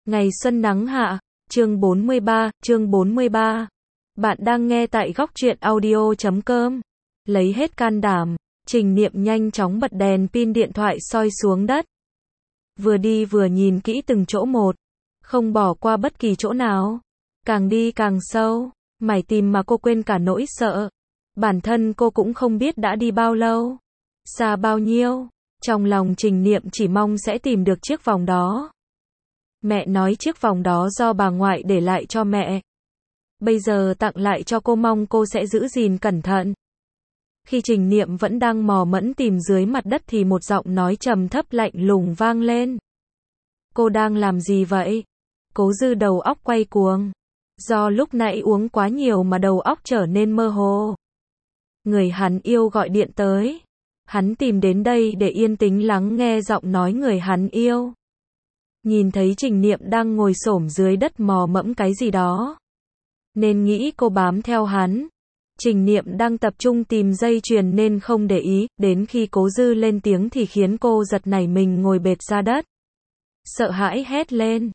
Ngày xuân nắng hạ, chương 43. Bạn đang nghe tại góc truyện audio.com. Lấy hết can đảm, Trình Niệm nhanh chóng bật đèn pin điện thoại soi xuống đất. Vừa đi vừa nhìn kỹ từng chỗ một, không bỏ qua bất kỳ chỗ nào. Càng đi càng sâu, mải tìm mà cô quên cả nỗi sợ. Bản thân cô cũng không biết đã đi bao lâu, xa bao nhiêu. Trong lòng Trình Niệm chỉ mong sẽ tìm được chiếc vòng đó. Mẹ nói chiếc vòng đó do bà ngoại để lại cho mẹ. Bây giờ tặng lại cho cô, mong cô sẽ giữ gìn cẩn thận. Khi Trình Niệm vẫn đang mò mẫm tìm dưới mặt đất thì một giọng nói trầm thấp lạnh lùng vang lên. Cô đang làm gì vậy? Cố Dư đầu óc quay cuồng. Do lúc nãy uống quá nhiều mà đầu óc trở nên mơ hồ. Người hắn yêu gọi điện tới. Hắn tìm đến đây để yên tĩnh lắng nghe giọng nói người hắn yêu. Nhìn thấy Trình Niệm đang ngồi xổm dưới đất mò mẫm cái gì đó, nên nghĩ cô bám theo hắn. Trình Niệm đang tập trung tìm dây chuyền nên không để ý, đến khi Cố Dư lên tiếng thì khiến cô giật nảy mình ngồi bệt ra đất. Sợ hãi hét lên,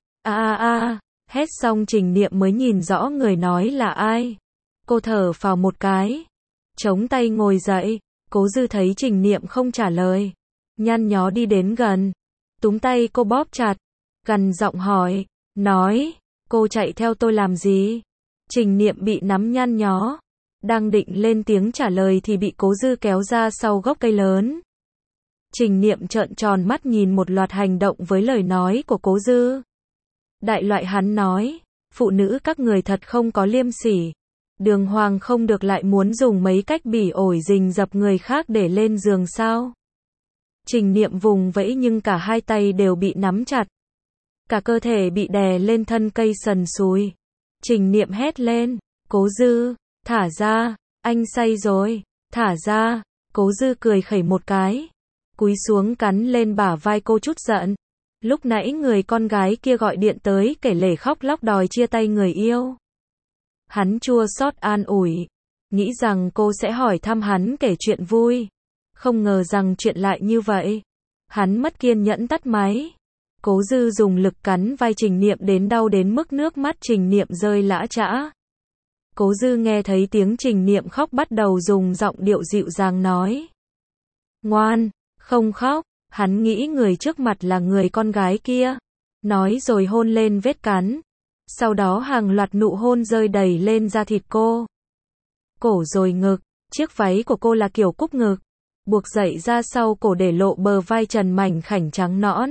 hét xong Trình Niệm mới nhìn rõ người nói là ai. Cô thở phào một cái, chống tay ngồi dậy. Cố Dư thấy Trình Niệm không trả lời, nhăn nhó đi đến gần, túm tay cô bóp chặt, gằn giọng hỏi, nói, cô chạy theo tôi làm gì? Trình Niệm bị nắm nhăn nhó, đang định lên tiếng trả lời thì bị Cố Dư kéo ra sau gốc cây lớn. Trình Niệm trợn tròn mắt nhìn một loạt hành động với lời nói của Cố Dư. Đại loại hắn nói, phụ nữ các người thật không có liêm sỉ. Đường hoàng không được lại muốn dùng mấy cách bỉ ổi rình rập người khác để lên giường sao? Trình Niệm vùng vẫy nhưng cả hai tay đều bị nắm chặt. Cả cơ thể bị đè lên thân cây sần sùi. Trình Niệm hét lên, Cố Dư, thả ra, anh say rồi, thả ra. Cố Dư cười khẩy một cái, cúi xuống cắn lên bả vai cô chút giận. Lúc nãy người con gái kia gọi điện tới kể lể khóc lóc đòi chia tay người yêu. Hắn chua xót an ủi, nghĩ rằng cô sẽ hỏi thăm hắn kể chuyện vui. Không ngờ rằng chuyện lại như vậy. Hắn mất kiên nhẫn tắt máy. Cố Dư dùng lực cắn vai Trình Niệm đến đau đến mức nước mắt Trình Niệm rơi lã chã. Cố Dư nghe thấy tiếng Trình Niệm khóc bắt đầu dùng giọng điệu dịu dàng nói. Ngoan, không khóc. Hắn nghĩ người trước mặt là người con gái kia. Nói rồi hôn lên vết cắn. Sau đó hàng loạt nụ hôn rơi đầy lên da thịt cô. Cổ rồi ngực, chiếc váy của cô là kiểu cúc ngực, buộc dậy ra sau cổ để lộ bờ vai trần mảnh khảnh trắng nõn.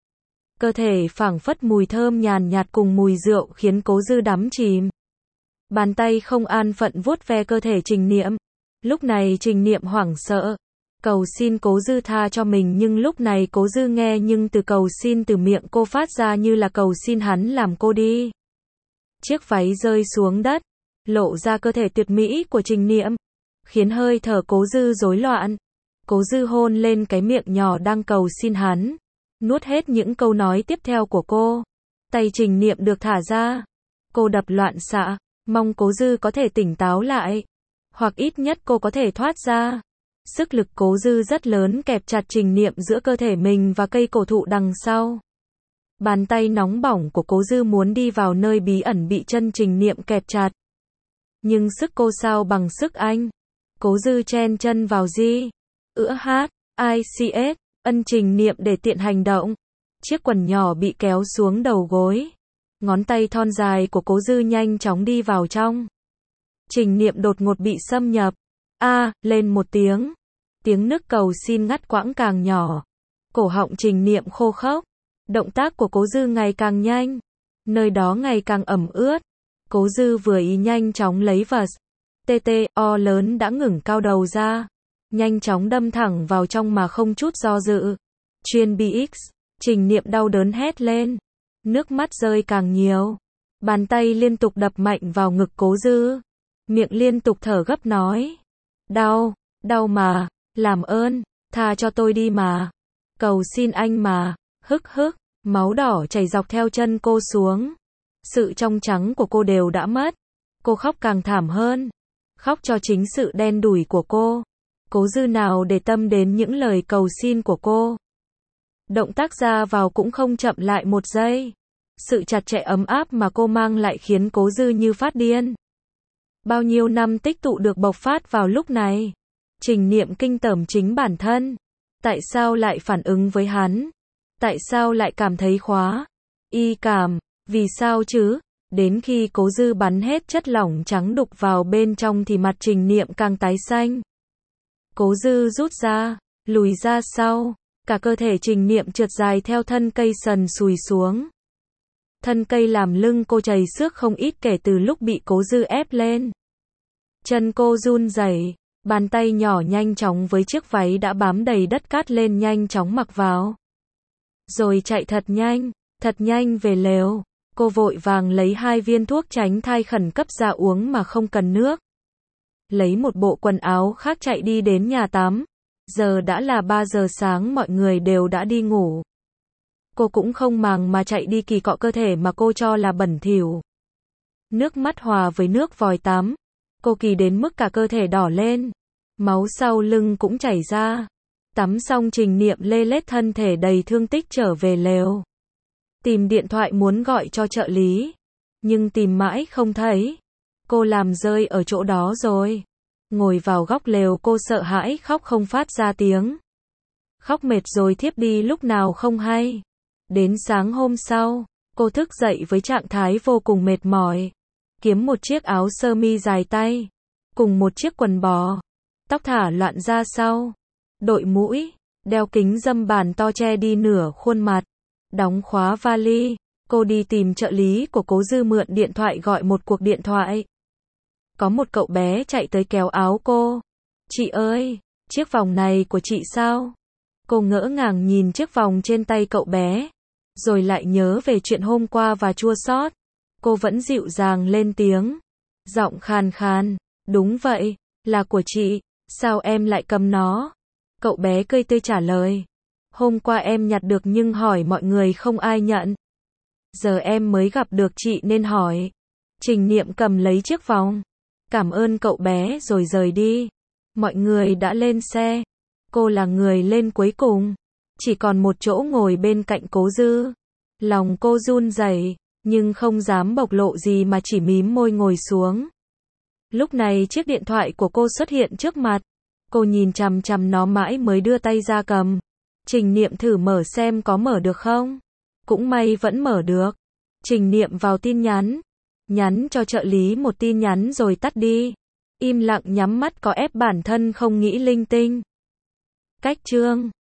Cơ thể phảng phất mùi thơm nhàn nhạt cùng mùi rượu khiến Cố Dư đắm chìm. Bàn tay không an phận vuốt ve cơ thể Trình Niệm. Lúc này Trình Niệm hoảng sợ, cầu xin Cố Dư tha cho mình, nhưng lúc này Cố Dư nghe nhưng từ cầu xin từ miệng cô phát ra như là cầu xin hắn làm cô đi. Chiếc váy rơi xuống đất, lộ ra cơ thể tuyệt mỹ của Trình Niệm, khiến hơi thở Cố Dư rối loạn. Cố Dư hôn lên cái miệng nhỏ đang cầu xin hắn, nuốt hết những câu nói tiếp theo của cô. Tay Trình Niệm được thả ra. Cô đập loạn xạ, mong Cố Dư có thể tỉnh táo lại, hoặc ít nhất cô có thể thoát ra. Sức lực Cố Dư rất lớn kẹp chặt Trình Niệm giữa cơ thể mình và cây cổ thụ đằng sau. Bàn tay nóng bỏng của Cố Dư muốn đi vào nơi bí ẩn bị chân Trình Niệm kẹp chặt. Nhưng sức cô sao bằng sức anh. Cố Dư chen chân vào ICS, ân Trình Niệm để tiện hành động. Chiếc quần nhỏ bị kéo xuống đầu gối. Ngón tay thon dài của Cố Dư nhanh chóng đi vào trong. Trình Niệm đột ngột bị xâm nhập. Lên một tiếng. Tiếng nức cầu xin ngắt quãng càng nhỏ. Cổ họng Trình Niệm khô khốc. Động tác của Cố Dư ngày càng nhanh. Nơi đó ngày càng ẩm ướt. Cố Dư vừa ý nhanh chóng lấy vật TTO lớn đã ngẩng cao đầu ra. Nhanh chóng đâm thẳng vào trong mà không chút do dự. Chuyên BX. Trình Niệm đau đớn hét lên. Nước mắt rơi càng nhiều. Bàn tay liên tục đập mạnh vào ngực Cố Dư. Miệng liên tục thở gấp nói. Đau mà, làm ơn, tha cho tôi đi mà. Cầu xin anh mà. Hức. Máu đỏ chảy dọc theo chân cô xuống. Sự trong trắng của cô đều đã mất. Cô khóc càng thảm hơn. Khóc cho chính sự đen đủi của cô. Cố Dư nào để tâm đến những lời cầu xin của cô. Động tác ra vào cũng không chậm lại một giây. Sự chặt chẽ ấm áp mà cô mang lại khiến Cố Dư như phát điên. Bao nhiêu năm tích tụ được bộc phát vào lúc này. Trình Niệm kinh tởm chính bản thân. Tại sao lại phản ứng với hắn? Tại sao lại cảm thấy y cảm? Vì sao chứ? Đến khi Cố Dư bắn hết chất lỏng trắng đục vào bên trong thì mặt Trình Niệm càng tái xanh. Cố Dư rút ra, lùi ra sau. Cả cơ thể Trình Niệm trượt dài theo thân cây sần sùi xuống. Thân cây làm lưng cô chảy xước không ít kể từ lúc bị Cố Dư ép lên. Chân cô run rẩy, bàn tay nhỏ nhanh chóng với chiếc váy đã bám đầy đất cát lên nhanh chóng mặc vào. Rồi chạy thật nhanh về lều. Cô vội vàng lấy 2 viên thuốc tránh thai khẩn cấp ra uống mà không cần nước. Lấy một bộ quần áo khác chạy đi đến nhà tắm. Giờ đã là 3 giờ sáng, mọi người đều đã đi ngủ. Cô cũng không màng mà chạy đi kỳ cọ cơ thể mà cô cho là bẩn thỉu. Nước mắt hòa với nước vòi tắm. Cô kỳ đến mức cả cơ thể đỏ lên. Máu sau lưng cũng chảy ra. Tắm xong Trình Niệm lê lết thân thể đầy thương tích trở về lều. Tìm điện thoại muốn gọi cho trợ lý. Nhưng tìm mãi không thấy. Cô làm rơi ở chỗ đó rồi. Ngồi vào góc lều cô sợ hãi khóc không phát ra tiếng. Khóc mệt rồi thiếp đi lúc nào không hay. Đến sáng hôm sau, cô thức dậy với trạng thái vô cùng mệt mỏi. Kiếm một chiếc áo sơ mi dài tay. Cùng một chiếc quần bò. Tóc thả loạn ra sau. Đội mũi. Đeo kính râm bàn to che đi nửa khuôn mặt. Đóng khóa vali. Cô đi tìm trợ lý của Cố Dư mượn điện thoại gọi một cuộc điện thoại. Có một cậu bé chạy tới kéo áo cô. Chị ơi, chiếc vòng này của chị sao? Cô ngỡ ngàng nhìn chiếc vòng trên tay cậu bé. Rồi lại nhớ về chuyện hôm qua và chua xót. Cô vẫn dịu dàng lên tiếng. Giọng khàn khàn. Đúng vậy, là của chị. Sao em lại cầm nó? Cậu bé cười tươi trả lời. Hôm qua em nhặt được nhưng hỏi mọi người không ai nhận. Giờ em mới gặp được chị nên hỏi. Trình Niệm cầm lấy chiếc vòng. Cảm ơn cậu bé rồi rời đi. Mọi người đã lên xe. Cô là người lên cuối cùng. Chỉ còn một chỗ ngồi bên cạnh Cố Dư. Lòng cô run rẩy, nhưng không dám bộc lộ gì mà chỉ mím môi ngồi xuống. Lúc này chiếc điện thoại của cô xuất hiện trước mặt. Cô nhìn chằm chằm nó mãi mới đưa tay ra cầm. Trình Niệm thử mở xem có mở được không. Cũng may vẫn mở được. Trình Niệm vào tin nhắn. Nhắn cho trợ lý một tin nhắn rồi tắt đi. Im lặng nhắm mắt có ép bản thân không nghĩ linh tinh. Cách chương